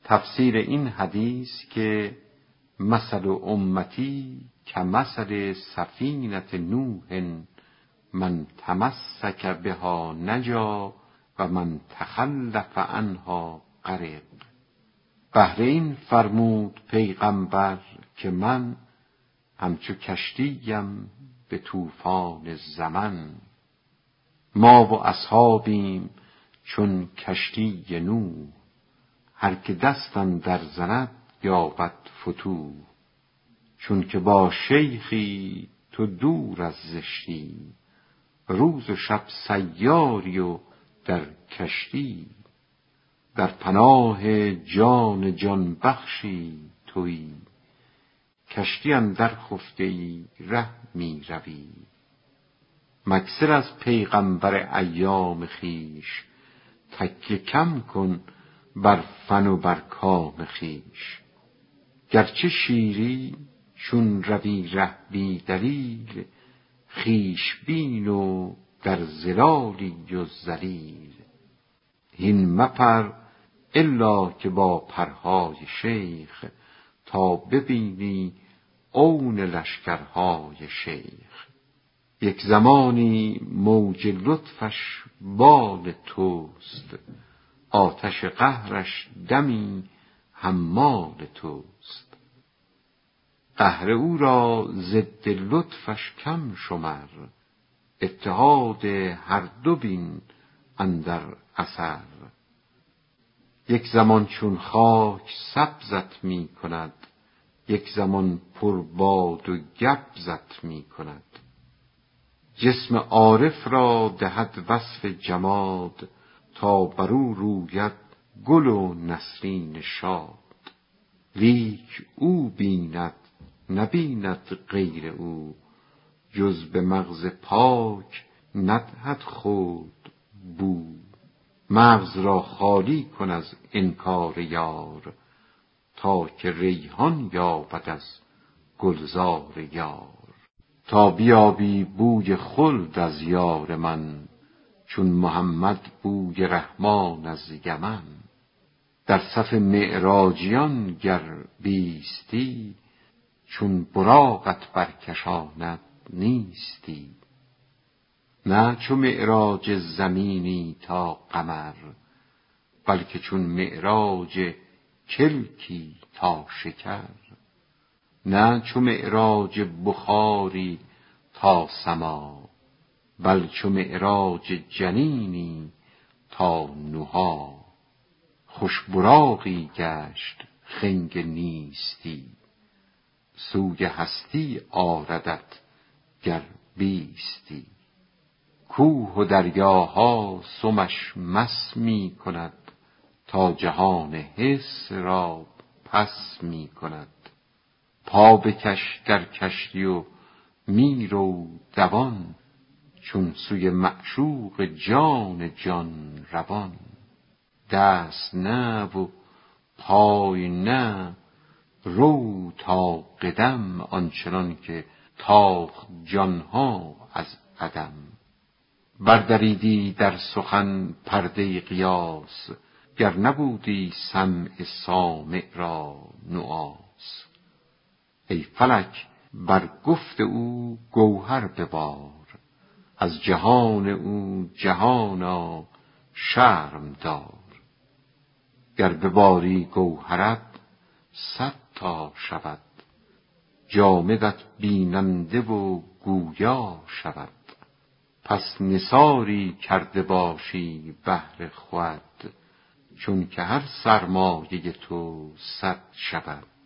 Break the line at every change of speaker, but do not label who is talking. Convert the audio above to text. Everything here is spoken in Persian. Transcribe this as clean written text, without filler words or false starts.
تفسیر این حدیث که مثل امتی کمثل سفینة نوح من تمسک بها نجا و من تخلف عنها غرق. بهر این فرمود پیغمبر که من همچو کشتیم به طوفان زمن. ما و اصحابیم چون کشتی نوح، هر که دست اندر زند یابد فتوح. چون که با شیخی تو دور از زشتی، روز و شب سیاری و در کشتی. در پناه جان جان بخشی تویی، کشتی اندر خفته ای ره می روی. مگسل از پیغمبر ایام خویش، تکیه کم کن بر فن و بر کام خویش. گرچه شیری چون روی ره بی دلیل، خویش بین و در ضلالی و ذلیل. هین مپر الا که با پرهای شیخ، تا ببینی عون لشکرهای شیخ. یک زمانی موج لطفش بال توست، آتش قهرش دمی حمال توست. قهر او را ضد لطفش کم شمر، اتحاد هر دو بین اندر اثر. یک زمان چون خاک سبزت می کند، یک زمان پر باد و گبزت می کند. جسم عارف را دهد وصف جماد، تا برو روید گل و نسرین شاد. لیک او بیند نبیند غیر او، جز به مغز پاک ندهد خود بو. مغز را خالی کن از انکار یار، تا که ریحان یابد از گلزار یار. تا بیابی بوی خلد از یار من، چون محمد بوی رحمان از یمن. در صف معراجیان گر بیستی، چون براقت برکشاند نیستی. نه چو معراج زمینی تا قمر، بلکه چون معراج کلکی تا شکر. نه چو معراج بخاری تا سما، بل چو معراج جنینی تا نهی. خوش براقی گشت خنگ نیستی، سوی هستی آردت گر بیستی. کوه و دریاها سمش مس می کند، تا جهان حس را پس می کند. پا بکش در کشتی و می رو دوان، چون سوی معشوق جان جان روان. دست نه و پای نه، رو تا قدم، آنچنان که تاخت جانها از عدم. بردریدی در سخن پرده قیاس، گر نبودی سمع سامع را نعاس. ای فلک بر گفت او گوهر ببار، از جهان او جهانا شرم دار. گر بباری گوهرت 100 تا شود، جامدت بیننده و گویا شود. پس نثاری کرده باشی بهر خود، چون که هر سرمایه تو 100 شود.